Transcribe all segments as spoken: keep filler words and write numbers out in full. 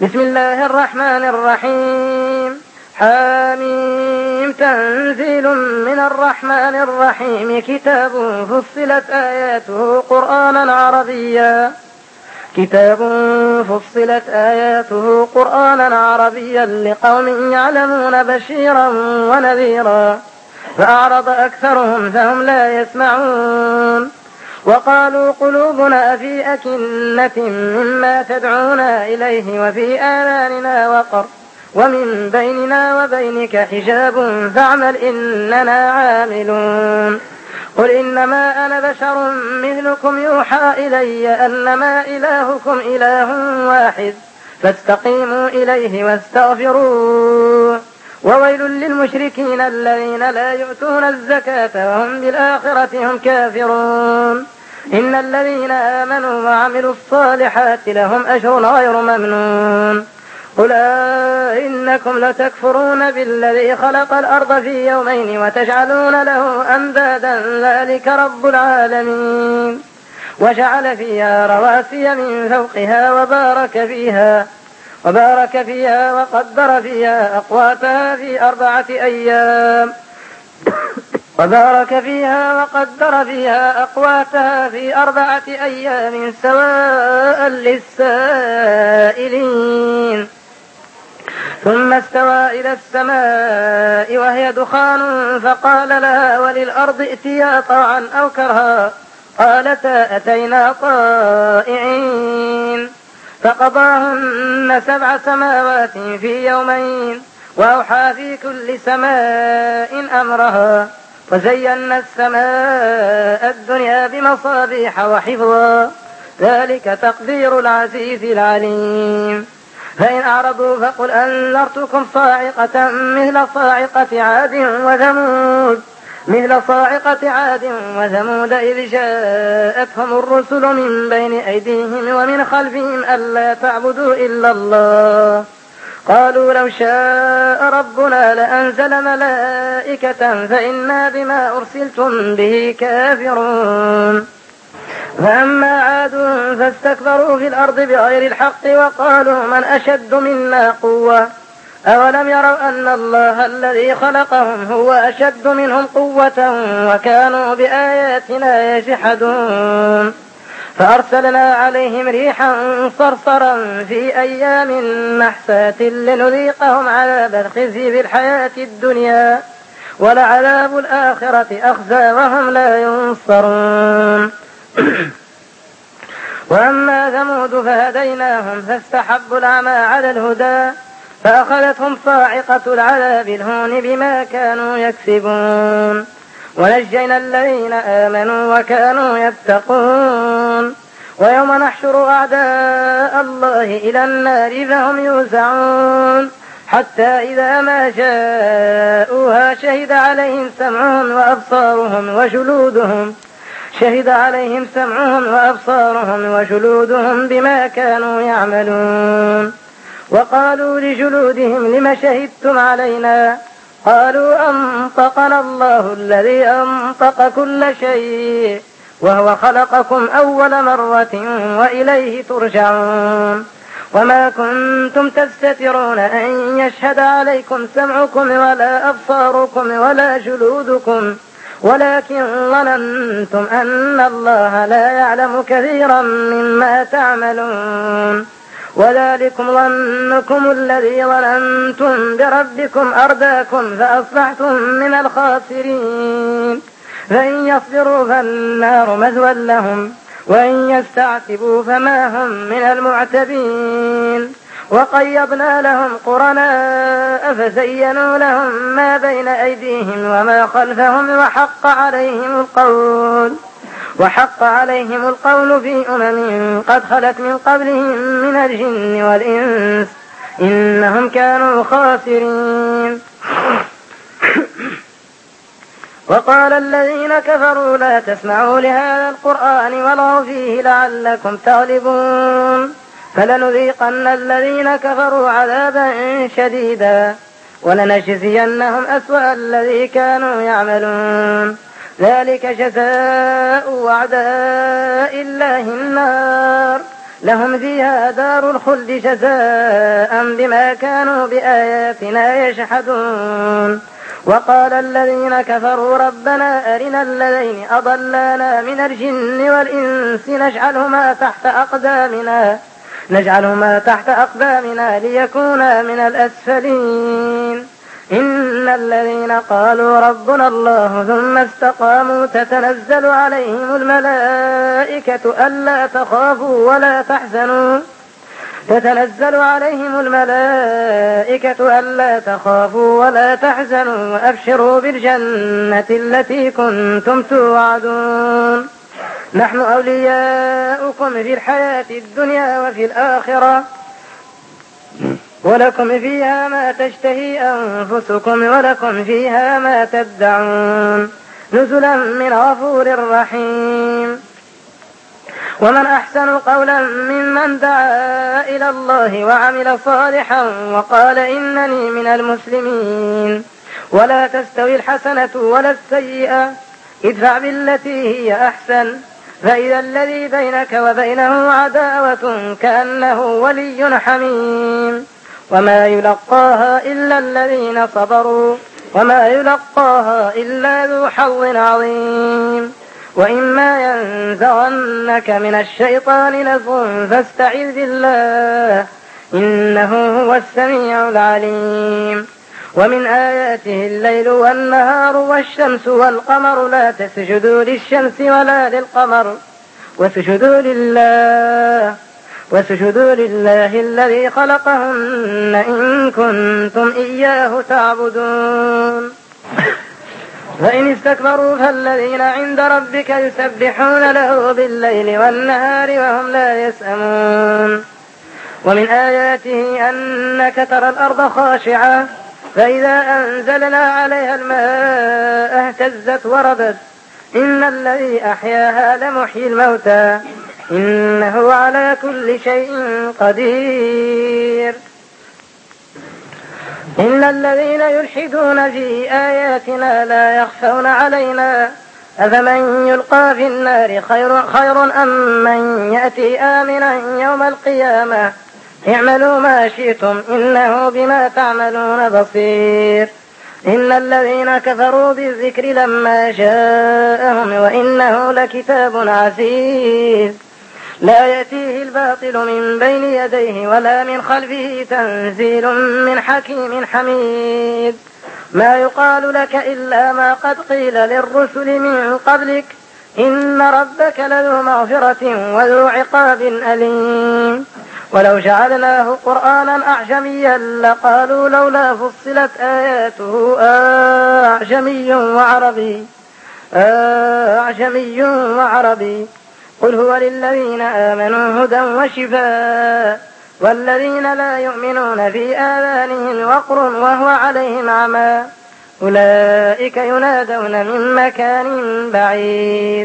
بسم الله الرحمن الرحيم. حاميم تنزيل من الرحمن الرحيم. كتاب فصلت آياته قرآنا عربيا كتاب فصلت آياته قرآنا عربيا لقوم يعلمون بشيرا ونذيرا فأعرض أكثرهم فهم لا يسمعون. وقالوا قلوبنا في أكنة مما تدعونا إليه وفي آذاننا وقر ومن بيننا وبينك حجاب فاعمل إننا عاملون. قل إنما أنا بشر مثلكم يوحى إلي أنما إلهكم إله واحد فاستقيموا إليه واستغفروه. وويل للمشركين الذين لا يؤتون الزكاة وهم بالآخرة هم كافرون. إن الذين آمنوا وعملوا الصالحات لهم أجر غير ممنون. قل إنكم لتكفرون بالذي خلق الأرض في يومين وتجعلون له أندادا ذلك رب العالمين. وجعل فيها رواسي من فوقها وبارك فيها وبارك فيها وقدر فيها أقواتها في أربعة أيام وبارك فيها وقدر فيها أقواتها في أربعة أيام سواء للسائلين. ثم استوى إلى السماء وهي دخان فقال لها وللأرض ائتيا طوعا أو كرها قالتا أتينا طائعين. فقضاهن سبع سماوات في يومين وأوحى في كل سماء أمرها وزينا السماء الدنيا بمصابيح وحفظا ذلك تقدير العزيز العليم. فإن أعرضوا فقل أنذرتكم صاعقة مثل صاعقة عاد وثمود مثل صاعقة عاد وثمود إذ جاءتهم الرسل من بين أيديهم ومن خلفهم ألا تعبدوا إلا الله قالوا لو شاء ربنا لأنزل ملائكة فإنا بما أرسلتم به كافرون. فأما عاد فاستكبروا في الأرض بغير الحق وقالوا من أشد منا قوة أولم يروا أن الله الذي خلقهم هو أشد منهم قوة وكانوا بآياتنا يجحدون. فأرسلنا عليهم ريحا صرصرا في أيام نحسات لنذيقهم عذاب الخزي في الحياة الدنيا ولعذاب الآخرة أخزى وهم لا ينصرون. وأما ثمود فهديناهم فاستحبوا العمى على الهدى فأخذتهم صاعقة العذاب الهون بما كانوا يكسبون. ونجينا الذين آمنوا وكانوا يتقون. ويوم نحشر أعداء الله إلى النار فهم يوزعون حتى إذا ما جاءوها شهد عليهم سمعهم وأبصارهم وجلودهم شهد عليهم سمعهم وأبصارهم وجلودهم بما كانوا يعملون. وقالوا لجلودهم لم شهدتم علينا قالوا أنطقنا الله الذي أنطق كل شيء وهو خلقكم أول مرة وإليه ترجعون. وما كنتم تستترون أن يشهد عليكم سمعكم ولا أبصاركم ولا جلودكم ولكن ظننتم أن الله لا يعلم كثيرا مما تعملون. وذلكم ظنكم الذي ظننتم بربكم أرداكم فأصبحتم من الخاسرين. فإن يصبروا فالنار مثوى لهم وإن يستعتبوا فما هم من المعتبين. وقيضنا لهم قرناء فزينوا لهم ما بين أيديهم وما خلفهم وحق عليهم القول وحق عليهم القول في أمم قد خلت من قبلهم من الجن والإنس إنهم كانوا خاسرين. وقال الذين كفروا لا تسمعوا لهذا القرآن والغوا فيه لعلكم تغلبون. فلنذيقن الذين كفروا عذابا شديدا ولنجزينهم أسوأ الذي كانوا يعملون. ذلك جزاء أعداء الله النار لهم فيها دار الخلد جزاء بما كانوا بآياتنا يجحدون. وقال الذين كفروا ربنا أرنا الذين أضلانا من الجن والإنس نجعلهما تحت أقدامنا نجعلهما تحت أقدامنا ليكونا من الأسفلين. إن الذين قالوا ربنا الله ثم استقاموا تتنزل عليهم الملائكة ألا تخافوا ولا تحزنوا تتنزل عليهم الملائكة ألا تخافوا ولا تحزنوا وأبشروا بالجنة التي كنتم توعدون. نحن أولياؤكم في الحياة الدنيا وفي الآخرة ولكم فيها ما تشتهي أنفسكم ولكم فيها ما تدعون نزلا من غفور رحيم. ومن أحسن قولا ممن دعا إلى الله وعمل صالحا وقال إنني من المسلمين. ولا تستوي الحسنة ولا السيئة ادفع بالتي هي أحسن فإذا الذي بينك وبينه عداوة كأنه ولي حميم. وما يلقاها إلا الذين صبروا وما يلقاها إلا ذو حظ عظيم. وإما ينزغنك من الشيطان نزغ فاستعذ بالله إنه هو السميع العليم. ومن آياته الليل والنهار والشمس والقمر لا تسجدوا للشمس ولا للقمر واسجدوا لله واسجدوا لله الذي خلقهن إن كنتم إياه تعبدون. فإن استكبروا فالذين عند ربك يسبحون له بالليل والنهار وهم لا يسأمون. ومن آياته أنك ترى الأرض خاشعة فإذا أنزلنا عليها الماء اهتزت وربت إن الذي أحياها لمحيي الموتى إنه على كل شيء قدير. إن الذين يلحدون في آياتنا لا يخفون علينا أفمن يلقى في النار خير, خير أم من يأتي آمنا يوم القيامة اعملوا ما شئتم إنه بما تعملون بصير. إن الذين كفروا بالذكر لما جاءهم وإنه لكتاب عزيز لا يأتيه الباطل من بين يديه ولا من خلفه تنزيل من حكيم حميد. ما يقال لك إلا ما قد قيل للرسل من قبلك إن ربك لذو مغفرة وذو عقاب أليم. ولو جعلناه قرآنا أعجميا لقالوا لولا فصلت آياته أعجمي وعربي أعجمي وعربي قل هو للذين آمنوا هدى وشفاء والذين لا يؤمنون في آذانهم وقر وهو عليهم عمى أولئك ينادون من مكان بعيد.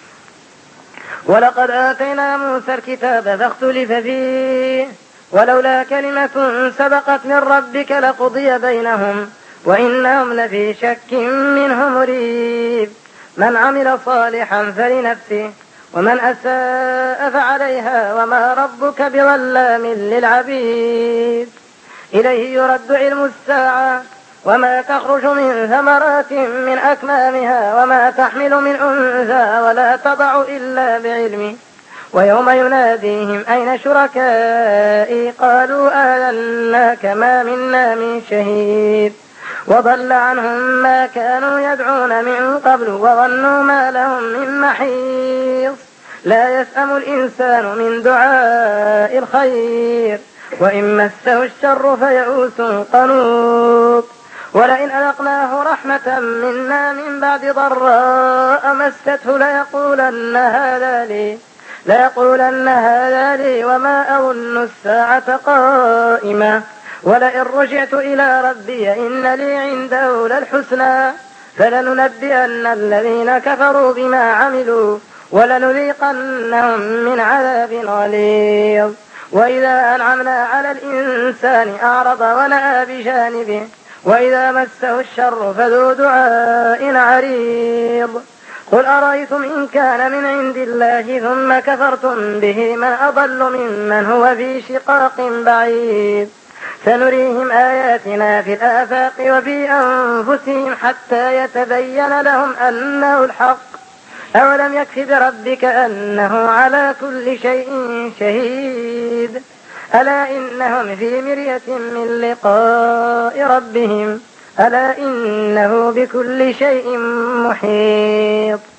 ولقد آتينا موسى الكتاب فاختلف فيه ولولا كلمة سبقت من ربك لقضي بينهم وإنهم لفي شك منه مريب. من عمل صالحا فلنفسه ومن أساء فعليها وما ربك بظلام للعبيد. إليه يرد علم الساعة وما تخرج من ثمرات من أكمامها وما تحمل من أنثى ولا تضع إلا بعلمه. ويوم يناديهم أين شركائي قالوا آذناك ما منا من شهيد وضل عنهم ما كانوا يدعون من قبل وظنوا ما لهم من محيص. لا يسأم الإنسان من دعاء الخير وإن مسه الشر فيئوس قنوط. ولئن أذقناه رحمة منا من بعد ضراء مسته ليقولن هذا لي ليقولن هذا لي وما أظن الساعة قائمة ولئن رجعت إلى ربي إن لي عنده للحسنى فلننبئن الذين كفروا بما عملوا ولنذيقنهم من عذاب غليظ. وإذا أنعمنا على الإنسان أعرض ونأى بجانبه وإذا مسه الشر فذو دعاء عريض. قل أرأيتم إن كان من عند الله ثم كفرتم به من أضل ممن هو في شقاق بعيد سنريهم آياتنا في الآفاق وفي أنفسهم حتى يتبين لهم أنه الحق أولم يكف بربك أنه على كل شيء شهيد ألا إنهم في مرية من لقاء ربهم ألا إنه بكل شيء محيط